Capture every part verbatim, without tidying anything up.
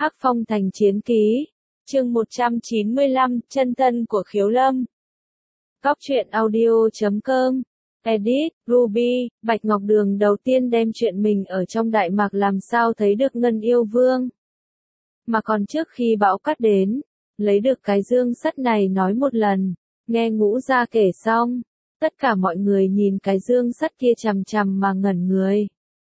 Hắc Phong Thành Chiến Ký, chương một trăm chín mươi lăm, chân thân của Khiếu Lâm. Góc truyện audio chấm com, edit, Ruby, Bạch Ngọc Đường đầu tiên đem chuyện mình ở trong Đại Mạc làm sao thấy được Ngân Yêu Vương. Mà còn trước khi bão cát đến, lấy được cái dương sắt này nói một lần, nghe Ngũ Gia kể xong, tất cả mọi người nhìn cái dương sắt kia chằm chằm mà ngẩn người.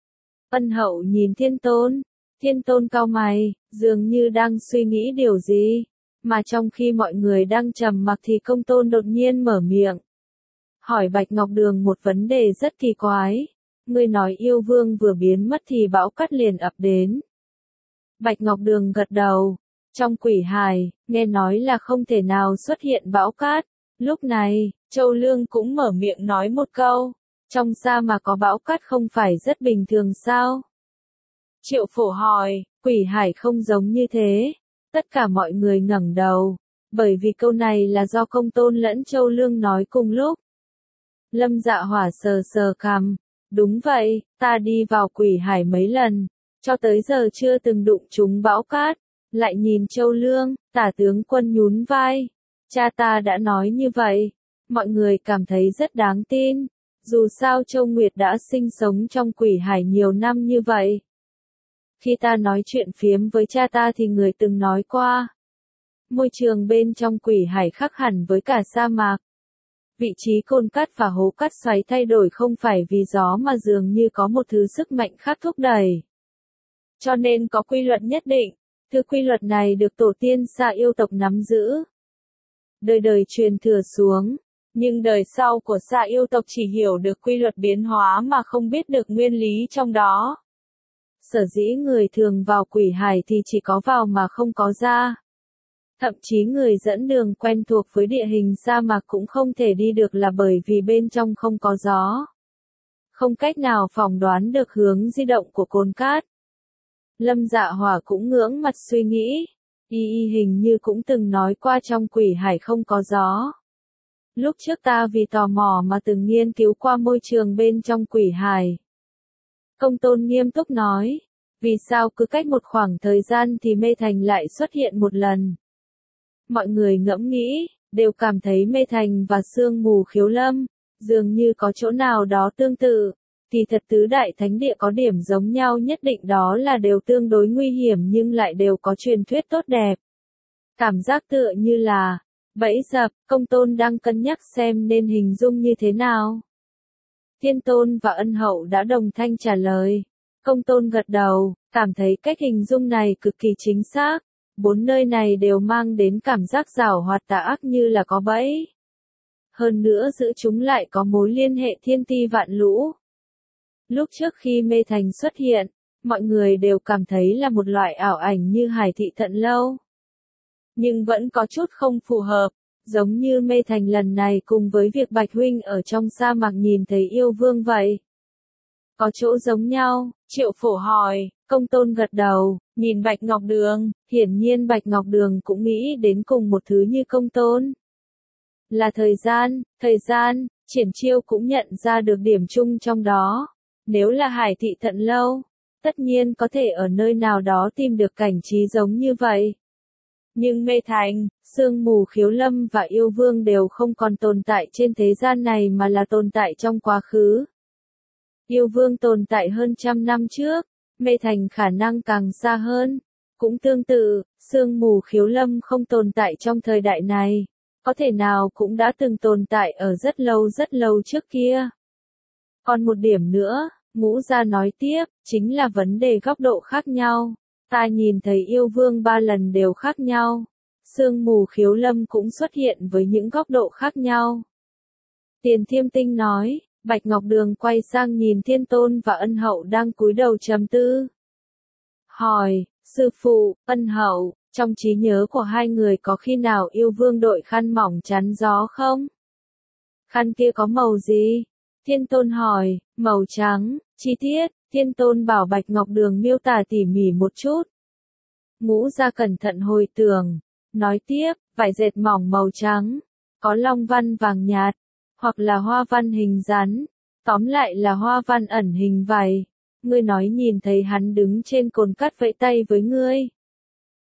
Ân Hậu nhìn Thiên Tôn, Thiên Tôn cau mày, dường như đang suy nghĩ điều gì, mà trong khi mọi người đang trầm mặc thì Công Tôn đột nhiên mở miệng. Hỏi Bạch Ngọc Đường một vấn đề rất kỳ quái, ngươi nói yêu vương vừa biến mất thì bão cát liền ập đến. Bạch Ngọc Đường gật đầu, trong quỷ hài, nghe nói là không thể nào xuất hiện bão cát. Lúc này, Châu Lương cũng mở miệng nói một câu, trong sa mà có bão cát không phải rất bình thường sao? Triệu Phổ hỏi, quỷ hải không giống như thế. Tất cả mọi người ngẩng đầu, bởi vì câu này là do Công Tôn lẫn Châu Lương nói cùng lúc. Lâm Dạ Hỏa sờ sờ cằm, đúng vậy, ta đi vào quỷ hải mấy lần, cho tới giờ chưa từng đụng trúng bão cát. Lại nhìn Châu Lương, Tả tướng quân nhún vai, cha ta đã nói như vậy, mọi người cảm thấy rất đáng tin, dù sao Châu Nguyệt đã sinh sống trong quỷ hải nhiều năm như vậy. Khi ta nói chuyện phiếm với cha ta thì người từng nói qua, môi trường bên trong quỷ hải khác hẳn với cả sa mạc. Vị trí cồn cát và hố cát xoáy thay đổi không phải vì gió mà dường như có một thứ sức mạnh khác thúc đẩy. Cho nên có quy luật nhất định, thứ quy luật này được tổ tiên Sa yêu tộc nắm giữ. Đời đời truyền thừa xuống, nhưng đời sau của Sa yêu tộc chỉ hiểu được quy luật biến hóa mà không biết được nguyên lý trong đó. Sở dĩ người thường vào quỷ hải thì chỉ có vào mà không có ra. Thậm chí người dẫn đường quen thuộc với địa hình sa mạc cũng không thể đi được là bởi vì bên trong không có gió. Không cách nào phỏng đoán được hướng di động của cồn cát. Lâm Dạ Hỏa cũng ngưỡng mặt suy nghĩ, y y hình như cũng từng nói qua trong quỷ hải không có gió. Lúc trước ta vì tò mò mà từng nghiên cứu qua môi trường bên trong quỷ hải. Công Tôn nghiêm túc nói, vì sao cứ cách một khoảng thời gian thì Mê Thành lại xuất hiện một lần. Mọi người ngẫm nghĩ, đều cảm thấy Mê Thành và Sương Mù Khiếu Lâm, dường như có chỗ nào đó tương tự. Thì thật tứ đại thánh địa có điểm giống nhau nhất định đó là đều tương đối nguy hiểm nhưng lại đều có truyền thuyết tốt đẹp. Cảm giác tựa như là, bẫy dập, Công Tôn đang cân nhắc xem nên hình dung như thế nào. Thiên Tôn và Ân Hậu đã đồng thanh trả lời. Công Tôn gật đầu, cảm thấy cách hình dung này cực kỳ chính xác. Bốn nơi này đều mang đến cảm giác giảo hoạt tà ác như là có bẫy. Hơn nữa giữa chúng lại có mối liên hệ thiên ti vạn lũ. Lúc trước khi Mê Thành xuất hiện, mọi người đều cảm thấy là một loại ảo ảnh như Hải Thị Thận Lâu. Nhưng vẫn có chút không phù hợp, giống như Mê Thành lần này cùng với việc Bạch Huynh ở trong sa mạc nhìn thấy yêu vương vậy. Có chỗ giống nhau, Triệu Phổ hỏi, Công Tôn gật đầu, nhìn Bạch Ngọc Đường, hiển nhiên Bạch Ngọc Đường cũng nghĩ đến cùng một thứ như Công Tôn. Là thời gian, thời gian, Triển Chiêu cũng nhận ra được điểm chung trong đó. Nếu là Hải Thị Thận Lâu, tất nhiên có thể ở nơi nào đó tìm được cảnh trí giống như vậy. Nhưng Mê Thành, Sương Mù Khiếu Lâm và Yêu Vương đều không còn tồn tại trên thế gian này mà là tồn tại trong quá khứ. Yêu Vương tồn tại hơn trăm năm trước, Mê Thành khả năng càng xa hơn. Cũng tương tự, Sương Mù Khiếu Lâm không tồn tại trong thời đại này, có thể nào cũng đã từng tồn tại ở rất lâu rất lâu trước kia. Còn một điểm nữa, Ngũ Gia nói tiếp, chính là vấn đề góc độ khác nhau. Ta nhìn thấy yêu vương ba lần đều khác nhau. Sương Mù Khiếu Lâm cũng xuất hiện với những góc độ khác nhau. Tiền Thiêm Tinh nói, Bạch Ngọc Đường quay sang nhìn Thiên Tôn và Ân Hậu đang cúi đầu trầm tư. Hỏi, sư phụ, Ân Hậu, trong trí nhớ của hai người có khi nào yêu vương đội khăn mỏng chắn gió không? Khăn kia có màu gì? Thiên Tôn hỏi, màu trắng, chi tiết, Thiên Tôn bảo Bạch Ngọc Đường miêu tả tỉ mỉ một chút. Ngũ Gia cẩn thận hồi tưởng, nói tiếp, vải dệt mỏng màu trắng, có long văn vàng nhạt, hoặc là hoa văn hình rắn, tóm lại là hoa văn ẩn hình vải. Ngươi nói nhìn thấy hắn đứng trên cồn cát vẫy tay với ngươi.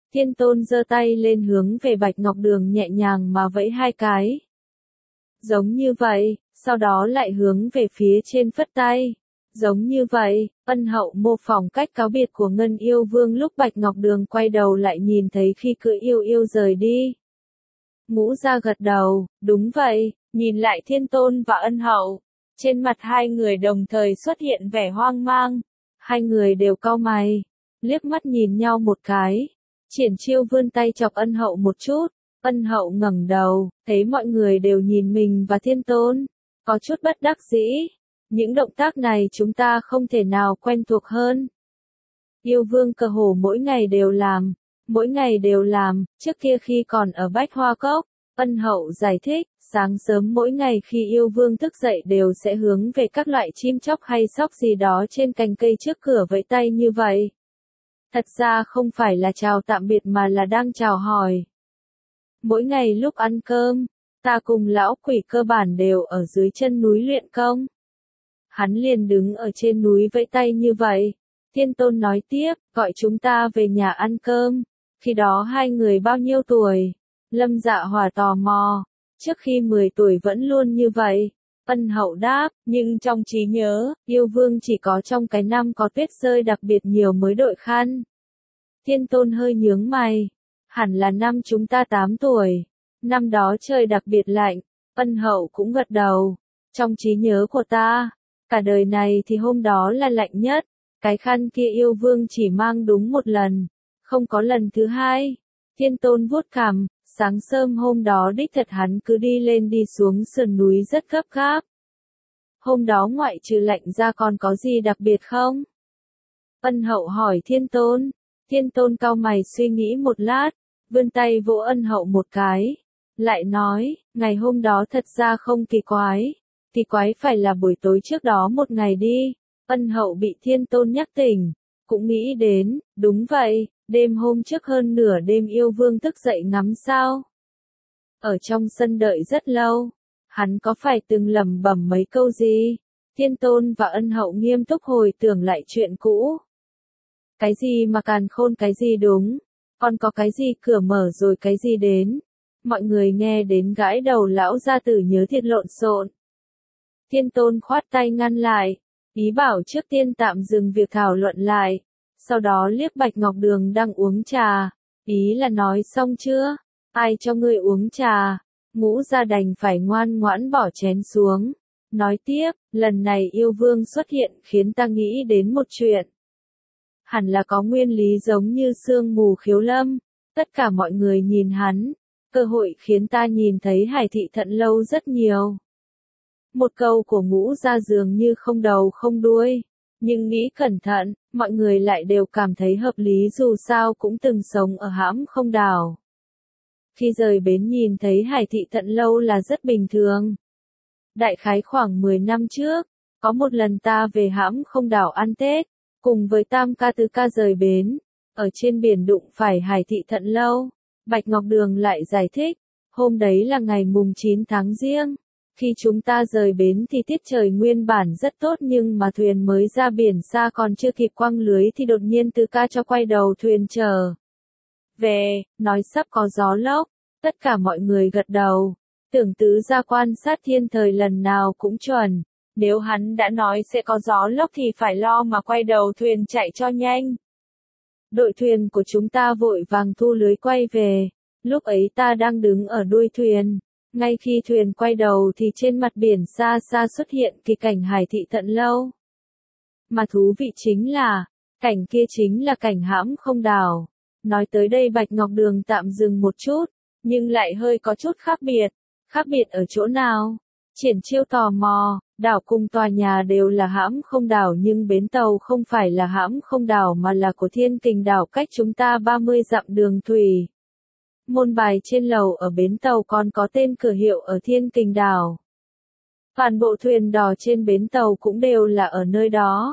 Thiên Tôn giơ tay lên hướng về Bạch Ngọc Đường nhẹ nhàng mà vẫy hai cái. Giống như vậy, sau đó lại hướng về phía trên phất tay. Giống như vậy, Ân Hậu mô phỏng cách cáo biệt của Ngân Yêu Vương lúc Bạch Ngọc Đường quay đầu lại nhìn thấy khi cưỡi yêu yêu rời đi. Ngũ Gia gật đầu, đúng vậy, nhìn lại Thiên Tôn và Ân Hậu. Trên mặt hai người đồng thời xuất hiện vẻ hoang mang. Hai người đều cau mày, liếc mắt nhìn nhau một cái. Triển Chiêu vươn tay chọc Ân Hậu một chút. Ân Hậu ngẩng đầu, thấy mọi người đều nhìn mình và Thiên Tôn. Có chút bất đắc dĩ. Những động tác này chúng ta không thể nào quen thuộc hơn. Yêu Vương cơ hồ mỗi ngày đều làm. Mỗi ngày đều làm, trước kia khi còn ở Bách Hoa Cốc. Ân Hậu giải thích, sáng sớm mỗi ngày khi Yêu Vương thức dậy đều sẽ hướng về các loại chim chóc hay sóc gì đó trên cành cây trước cửa vẫy tay như vậy. Thật ra không phải là chào tạm biệt mà là đang chào hỏi. Mỗi ngày lúc ăn cơm, ta cùng lão quỷ cơ bản đều ở dưới chân núi luyện công. Hắn liền đứng ở trên núi vẫy tay như vậy. Thiên Tôn nói tiếp, gọi chúng ta về nhà ăn cơm. Khi đó hai người bao nhiêu tuổi? Lâm Dạ Hỏa tò mò. Trước khi mười tuổi vẫn luôn như vậy. Ân Hậu đáp, nhưng trong trí nhớ, Yêu Vương chỉ có trong cái năm có tuyết rơi đặc biệt nhiều mới đội khăn. Thiên Tôn hơi nhướng mày. Hẳn là năm chúng ta tám tuổi. Năm đó trời đặc biệt lạnh. Ân Hậu cũng gật đầu. Trong trí nhớ của ta, cả đời này thì hôm đó là lạnh nhất. Cái khăn kia Yêu Vương chỉ mang đúng một lần. Không có lần thứ hai. Thiên Tôn vuốt cằm. Sáng sớm hôm đó đích thật hắn cứ đi lên đi xuống sườn núi rất gấp gáp. Hôm đó ngoại trừ lạnh ra còn có gì đặc biệt không? Ân Hậu hỏi Thiên Tôn. Thiên Tôn cau mày suy nghĩ một lát, vươn tay vỗ Ân Hậu một cái. Lại nói, ngày hôm đó thật ra không kỳ quái. Kỳ quái phải là buổi tối trước đó một ngày đi. Ân Hậu bị Thiên Tôn nhắc tỉnh. Cũng nghĩ đến, đúng vậy. Đêm hôm trước hơn nửa đêm Yêu Vương thức dậy ngắm sao. Ở trong sân đợi rất lâu. Hắn có phải từng lẩm bẩm mấy câu gì? Thiên Tôn và Ân Hậu nghiêm túc hồi tưởng lại chuyện cũ. Cái gì mà càn khôn cái gì đúng? Còn có cái gì cửa mở rồi cái gì đến? Mọi người nghe đến gãi đầu lão gia tử nhớ thiệt lộn xộn. Thiên Tôn khoát tay ngăn lại. Ý bảo trước tiên tạm dừng việc thảo luận lại. Sau đó liếc Bạch Ngọc Đường đang uống trà. Ý là nói xong chưa? Ai cho ngươi uống trà? Ngũ Gia đành phải ngoan ngoãn bỏ chén xuống. Nói tiếp, lần này Yêu Vương xuất hiện khiến ta nghĩ đến một chuyện. Hẳn là có nguyên lý giống như sương mù khiếu lâm. Tất cả mọi người nhìn hắn. Cơ hội khiến ta nhìn thấy Hải Thị Thận Lâu rất nhiều. Một câu của Ngũ Gia dường như không đầu không đuôi. Nhưng nghĩ cẩn thận, mọi người lại đều cảm thấy hợp lý dù sao cũng từng sống ở hãm không đảo. Khi rời bến nhìn thấy Hải Thị Thận Lâu là rất bình thường. Đại khái khoảng mười năm trước, có một lần ta về hãm không đảo ăn Tết, cùng với Tam ca Tứ ca rời bến, ở trên biển đụng phải Hải Thị Thận Lâu. Bạch Ngọc Đường lại giải thích, hôm đấy là ngày mùng chín tháng Giêng. Khi chúng ta rời bến thì tiết trời nguyên bản rất tốt nhưng mà thuyền mới ra biển xa còn chưa kịp quăng lưới thì đột nhiên Tứ ca cho quay đầu thuyền trở về, nói sắp có gió lốc. Tất cả mọi người gật đầu. Tưởng Tứ gia quan sát thiên thời lần nào cũng chuẩn. Nếu hắn đã nói sẽ có gió lốc thì phải lo mà quay đầu thuyền chạy cho nhanh. Đội thuyền của chúng ta vội vàng thu lưới quay về. Lúc ấy ta đang đứng ở đuôi thuyền. Ngay khi thuyền quay đầu thì trên mặt biển xa xa xuất hiện kỳ cảnh Hải Thị Thận Lâu. Mà thú vị chính là, cảnh kia chính là cảnh hãm không đảo. Nói tới đây Bạch Ngọc Đường tạm dừng một chút, nhưng lại hơi có chút khác biệt. Khác biệt ở chỗ nào? Triển Chiêu tò mò, đảo cùng tòa nhà đều là hãm không đảo nhưng bến tàu không phải là hãm không đảo mà là của Thiên Kình đảo cách chúng ta ba mươi dặm đường thủy. Môn bài trên lầu ở bến tàu còn có tên cửa hiệu ở Thiên Kình đảo. Toàn bộ thuyền đò trên bến tàu cũng đều là ở nơi đó.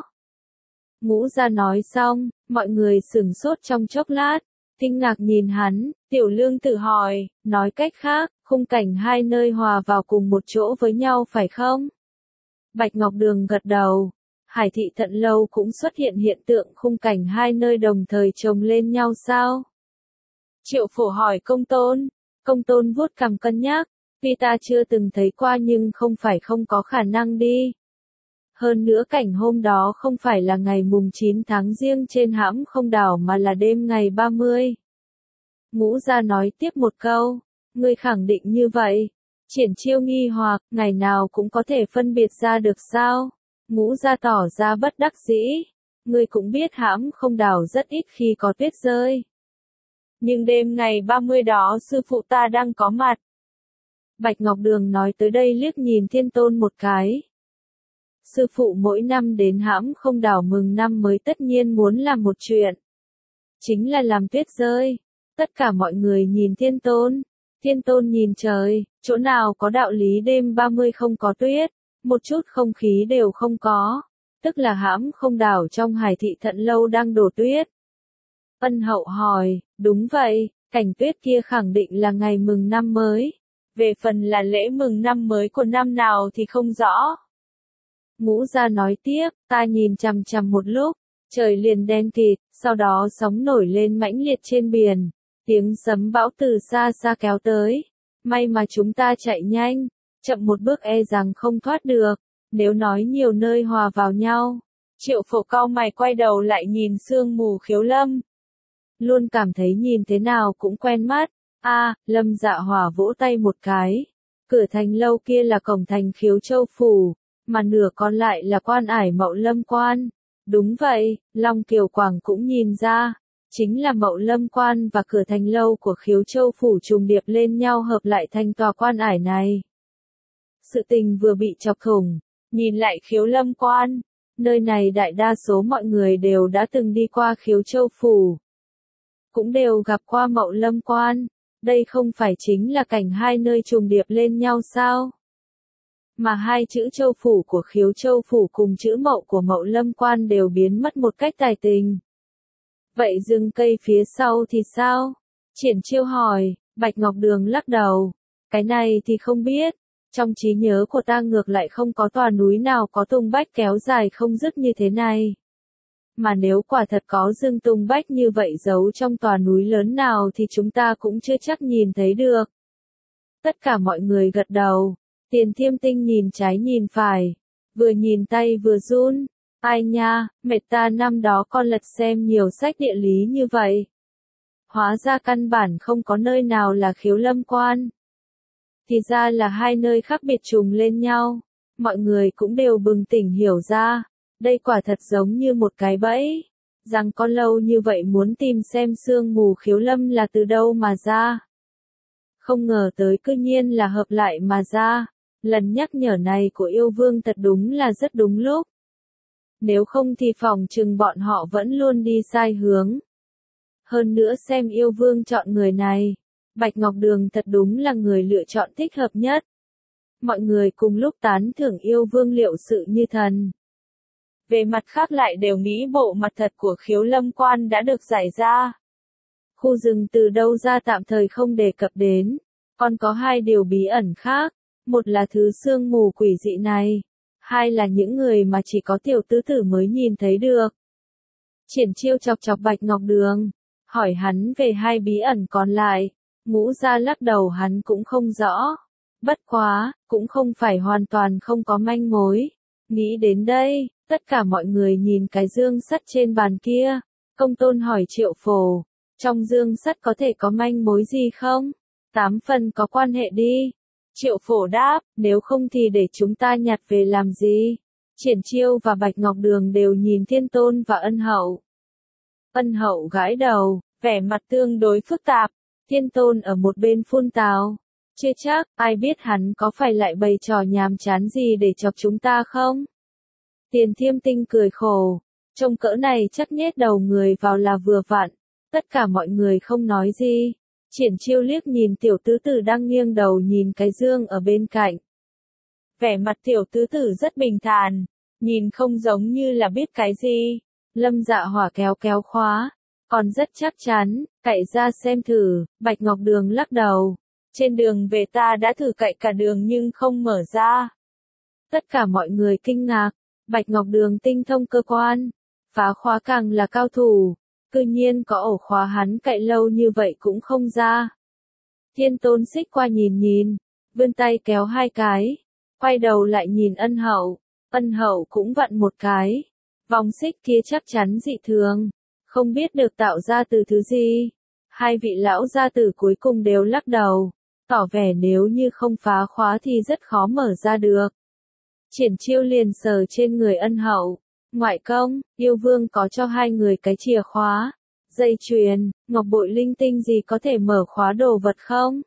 Ngũ Gia nói xong, mọi người sửng sốt trong chốc lát, kinh ngạc nhìn hắn, Tiểu Lương tự hỏi, nói cách khác, khung cảnh hai nơi hòa vào cùng một chỗ với nhau phải không? Bạch Ngọc Đường gật đầu, Hải Thị Thận Lâu cũng xuất hiện hiện tượng khung cảnh hai nơi đồng thời chồng lên nhau sao? Triệu Phổ hỏi Công Tôn. Công Tôn vuốt cằm cân nhắc, tuy ta chưa từng thấy qua nhưng không phải không có khả năng đi. Hơn nữa cảnh hôm đó không phải là ngày mùng chín tháng Giêng trên hãm không đảo mà là đêm ngày ba mươi. Ngũ Gia nói tiếp một câu, ngươi khẳng định như vậy. Triển Chiêu nghi hoặc, ngày nào cũng có thể phân biệt ra được sao? Ngũ Gia tỏ ra bất đắc dĩ. Ngươi cũng biết hãm không đảo rất ít khi có tuyết rơi. Nhưng đêm ngày ba mươi đó sư phụ ta đang có mặt. Bạch Ngọc Đường nói tới đây liếc nhìn Thiên Tôn một cái. Sư phụ mỗi năm đến hãm không đảo mừng năm mới tất nhiên muốn làm một chuyện. Chính là làm tuyết rơi. Tất cả mọi người nhìn Thiên Tôn. Thiên Tôn nhìn trời, chỗ nào có đạo lý đêm ba mươi không có tuyết, một chút không khí đều không có. Tức là hãm không đảo trong Hải Thị Thận Lâu đang đổ tuyết. Ân Hậu hỏi, đúng vậy, cảnh tuyết kia khẳng định là ngày mừng năm mới. Về phần là lễ mừng năm mới của năm nào thì không rõ. Ngũ Gia nói tiếp, ta nhìn chằm chằm một lúc, trời liền đen kịt, sau đó sóng nổi lên mãnh liệt trên biển, tiếng sấm bão từ xa xa kéo tới. May mà chúng ta chạy nhanh, chậm một bước e rằng không thoát được, nếu nói nhiều nơi hòa vào nhau. Triệu Phổ cau mày quay đầu lại nhìn sương mù Khiếu Lâm. Luôn cảm thấy nhìn thế nào cũng quen mắt. A, à, Lâm Dạ Hỏa vỗ tay một cái. Cửa thành lâu kia là cổng thành Khiếu Châu Phủ, mà nửa còn lại là quan ải Mậu Lâm Quan. Đúng vậy, Long Kiều Quảng cũng nhìn ra. Chính là Mậu Lâm Quan và cửa thành lâu của Khiếu Châu Phủ trùng điệp lên nhau hợp lại thành tòa quan ải này. Sự tình vừa bị chọc thủng, nhìn lại Khiếu Lâm Quan. Nơi này đại đa số mọi người đều đã từng đi qua Khiếu Châu Phủ. Cũng đều gặp qua Mậu Lâm Quan. Đây không phải chính là cảnh hai nơi trùng điệp lên nhau sao? Mà hai chữ Châu Phủ của Khiếu Châu Phủ cùng chữ Mậu của Mậu Lâm Quan đều biến mất một cách tài tình. Vậy rừng cây phía sau thì sao? Triển Chiêu hỏi. Bạch Ngọc Đường lắc đầu. Cái này thì không biết. Trong trí nhớ của ta ngược lại không có tòa núi nào có tung bách kéo dài không dứt như thế này. Mà nếu quả thật có rừng tung bách như vậy giấu trong tòa núi lớn nào thì chúng ta cũng chưa chắc nhìn thấy được. Tất cả mọi người gật đầu. Tiền Thiêm Tinh nhìn trái nhìn phải. Vừa nhìn tay vừa run. Ai nha, mệt ta năm đó con lật xem nhiều sách địa lý như vậy. Hóa ra căn bản không có nơi nào là Khiếu Lâm Quan. Thì ra là hai nơi khác biệt trùng lên nhau. Mọi người cũng đều bừng tỉnh hiểu ra. Đây quả thật giống như một cái bẫy. Rằng con lâu như vậy muốn tìm xem sương mù Khiếu Lâm là từ đâu mà ra. Không ngờ tới cư nhiên là hợp lại mà ra. Lần nhắc nhở này của yêu vương thật đúng là rất đúng lúc. Nếu không thì phòng chừng bọn họ vẫn luôn đi sai hướng. Hơn nữa xem yêu vương chọn người này. Bạch Ngọc Đường thật đúng là người lựa chọn thích hợp nhất. Mọi người cùng lúc tán thưởng yêu vương liệu sự như thần. Về mặt khác lại đều nghĩ bộ mặt thật của Khiếu Lâm Quan đã được giải ra. Khu rừng từ đâu ra tạm thời không đề cập đến. Còn có hai điều bí ẩn khác. Một là thứ sương mù quỷ dị này. Hai là những người mà chỉ có tiểu tứ tử mới nhìn thấy được. Triển Chiêu chọc chọc Bạch Ngọc Đường. Hỏi hắn về hai bí ẩn còn lại. Ngũ Gia lắc đầu hắn cũng không rõ. Bất quá, cũng không phải hoàn toàn không có manh mối. Nghĩ đến đây, tất cả mọi người nhìn cái dương sắt trên bàn kia. Công Tôn hỏi Triệu Phổ. Trong dương sắt có thể có manh mối gì không? Tám phần có quan hệ đi. Triệu Phổ đáp, nếu không thì để chúng ta nhặt về làm gì? Triển Chiêu và Bạch Ngọc Đường đều nhìn Thiên Tôn và Ân Hậu. Ân Hậu gãi đầu, vẻ mặt tương đối phức tạp. Thiên Tôn ở một bên phun tào. Chưa chắc, ai biết hắn có phải lại bày trò nhàm chán gì để chọc chúng ta không? Tiền Thiêm Tinh cười khổ. Trông cỡ này chắc nhét đầu người vào là vừa vặn. Tất cả mọi người không nói gì. Triển Chiêu liếc nhìn tiểu tứ tử đang nghiêng đầu nhìn cái dương ở bên cạnh. Vẻ mặt tiểu tứ tử rất bình thản. Nhìn không giống như là biết cái gì. Lâm Dạ Hỏa kéo kéo khóa. Còn rất chắc chắn, cậy ra xem thử. Bạch Ngọc Đường lắc đầu. Trên đường về ta đã thử cậy cả đường nhưng không mở ra. Tất cả mọi người kinh ngạc. Bạch Ngọc Đường tinh thông cơ quan. Phá khóa càng là cao thủ. cư nhiên có ổ khóa hắn cậy lâu như vậy cũng không ra. Thiên Tôn xích qua nhìn nhìn, vươn tay kéo hai cái, quay đầu lại nhìn Ân Hậu, Ân Hậu cũng vặn một cái. Vòng xích kia chắc chắn dị thường, không biết được tạo ra từ thứ gì. Hai vị lão gia tử cuối cùng đều lắc đầu, tỏ vẻ nếu như không phá khóa thì rất khó mở ra được. Triển Chiêu liền sờ trên người Ân Hậu, ngoại công, yêu vương có cho hai người cái chìa khóa, dây chuyền, ngọc bội linh tinh gì có thể mở khóa đồ vật không?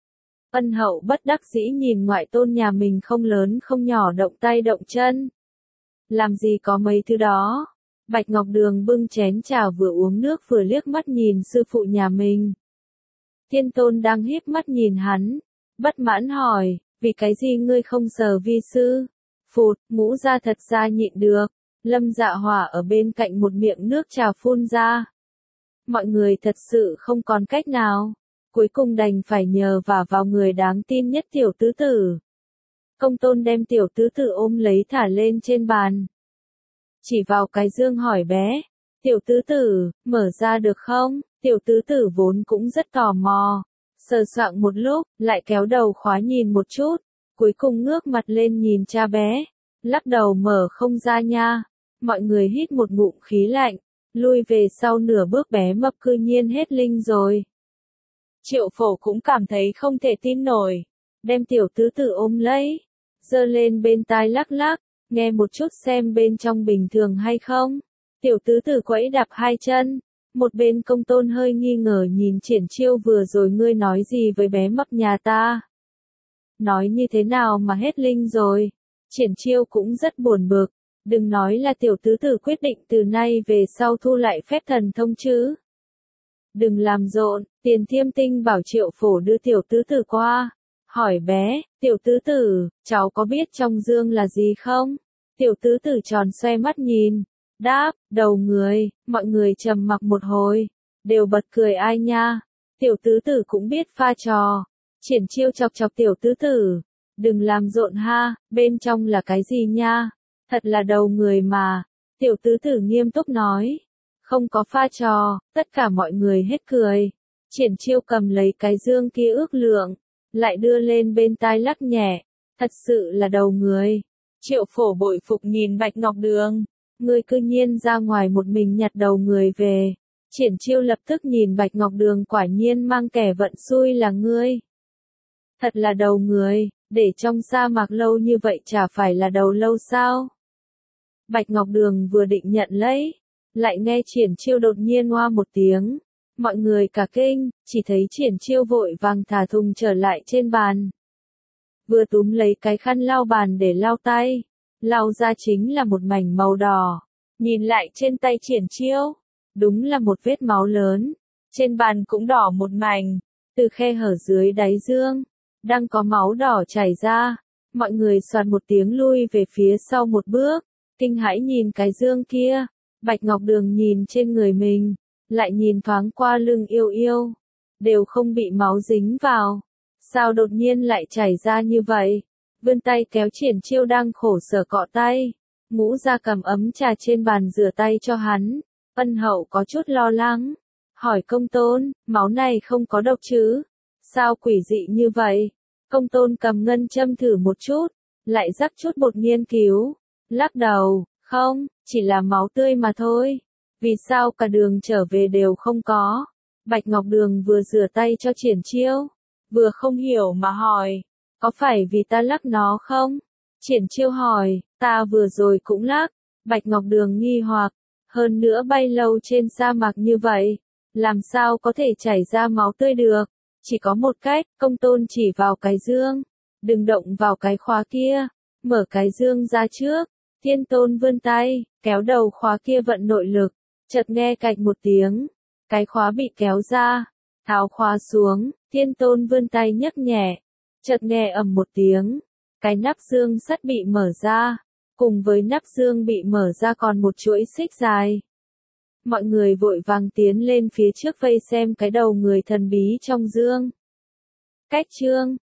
Ân Hậu bất đắc dĩ nhìn ngoại tôn nhà mình không lớn không nhỏ động tay động chân. Làm gì có mấy thứ đó. Bạch Ngọc Đường bưng chén trà vừa uống nước vừa liếc mắt nhìn sư phụ nhà mình. Thiên Tôn đang híp mắt nhìn hắn, bất mãn hỏi, vì cái gì ngươi không sờ vi sư? Phụt, ngũ ra thật ra nhịn được. Lâm Dạ Hỏa ở bên cạnh một miệng nước trà phun ra. Mọi người thật sự không còn cách nào, cuối cùng đành phải nhờ vả vào người đáng tin nhất tiểu tứ tử. Công tôn đem tiểu tứ tử ôm lấy thả lên trên bàn. Chỉ vào cái dương hỏi bé, tiểu tứ tử, mở ra được không? Tiểu tứ tử vốn cũng rất tò mò, sờ soạng một lúc, lại kéo đầu khóa nhìn một chút, cuối cùng ngước mặt lên nhìn cha bé, lắc đầu mở không ra nha. Mọi người hít một ngụm khí lạnh, lui về sau nửa bước bé mập cư nhiên hết linh rồi. Triệu Phổ cũng cảm thấy không thể tin nổi, đem tiểu tứ tử ôm lấy, giơ lên bên tai lắc lắc, nghe một chút xem bên trong bình thường hay không. Tiểu tứ tử quẫy đạp hai chân, một bên công tôn hơi nghi ngờ nhìn Triển Chiêu vừa rồi ngươi nói gì với bé mập nhà ta. Nói như thế nào mà hết linh rồi, Triển Chiêu cũng rất buồn bực, đừng nói là tiểu tứ tử quyết định từ nay về sau thu lại phép thần thông chứ. Đừng làm rộn, Tiền Thiêm Tinh bảo Triệu Phổ đưa tiểu tứ tử qua, hỏi bé, tiểu tứ tử, cháu có biết trong dương là gì không? Tiểu tứ tử tròn xoe mắt nhìn, đáp, đầu người, mọi người trầm mặc một hồi, đều bật cười ai nha, tiểu tứ tử cũng biết pha trò. Triển Chiêu chọc chọc tiểu tứ tử, đừng làm rộn ha, bên trong là cái gì nha, thật là đầu người mà, tiểu tứ tử nghiêm túc nói, không có pha trò, tất cả mọi người hết cười. Triển Chiêu cầm lấy cái dương kia ước lượng, lại đưa lên bên tai lắc nhẹ, thật sự là đầu người. Triệu Phổ bội phục nhìn Bạch Ngọc Đường, ngươi cư nhiên ra ngoài một mình nhặt đầu người về. Triển Chiêu lập tức nhìn Bạch Ngọc Đường quả nhiên mang kẻ vận xui là ngươi. Thật là đầu người, để trong sa mạc lâu như vậy chả phải là đầu lâu sao? Bạch Ngọc Đường vừa định nhận lấy, lại nghe Triển Chiêu đột nhiên oa một tiếng. Mọi người cả kinh, chỉ thấy Triển Chiêu vội vàng thả thùng trở lại trên bàn. Vừa túm lấy cái khăn lau bàn để lau tay, lau ra chính là một mảnh màu đỏ. Nhìn lại trên tay Triển Chiêu, đúng là một vết máu lớn. Trên bàn cũng đỏ một mảnh, từ khe hở dưới đáy dương, đang có máu đỏ chảy ra. Mọi người soạt một tiếng lui về phía sau một bước, kinh hãi nhìn cái dương kia. Bạch Ngọc Đường nhìn trên người mình, lại nhìn thoáng qua lưng yêu yêu, đều không bị máu dính vào. Sao đột nhiên lại chảy ra như vậy? Vươn tay kéo Triển Chiêu đang khổ sở cọ tay. Ngũ ra cầm ấm trà trên bàn rửa tay cho hắn. Ân Hậu có chút lo lắng, hỏi công tôn, máu này không có độc chứ? Sao quỷ dị như vậy? Công tôn cầm ngân châm thử một chút, lại rắc chút bột nghiên cứu, lắc đầu, không, chỉ là máu tươi mà thôi. Vì sao cả đường trở về đều không có? Bạch Ngọc Đường vừa rửa tay cho Triển Chiêu, vừa không hiểu mà hỏi, có phải vì ta lắc nó không? Triển Chiêu hỏi, ta vừa rồi cũng lắc. Bạch Ngọc Đường nghi hoặc, hơn nữa bay lâu trên sa mạc như vậy, làm sao có thể chảy ra máu tươi được? Chỉ có một cách, công tôn chỉ vào cái dương, đừng động vào cái khóa kia, mở cái dương ra trước. Thiên Tôn vươn tay, kéo đầu khóa kia vận nội lực, chợt nghe cạch một tiếng, cái khóa bị kéo ra, tháo khóa xuống. Thiên Tôn vươn tay nhấc nhẹ, chợt nghe ầm một tiếng, cái nắp dương sắt bị mở ra, cùng với nắp dương bị mở ra còn một chuỗi xích dài. Mọi người vội vàng tiến lên phía trước vây xem cái đầu người thần bí trong dương. Cách chương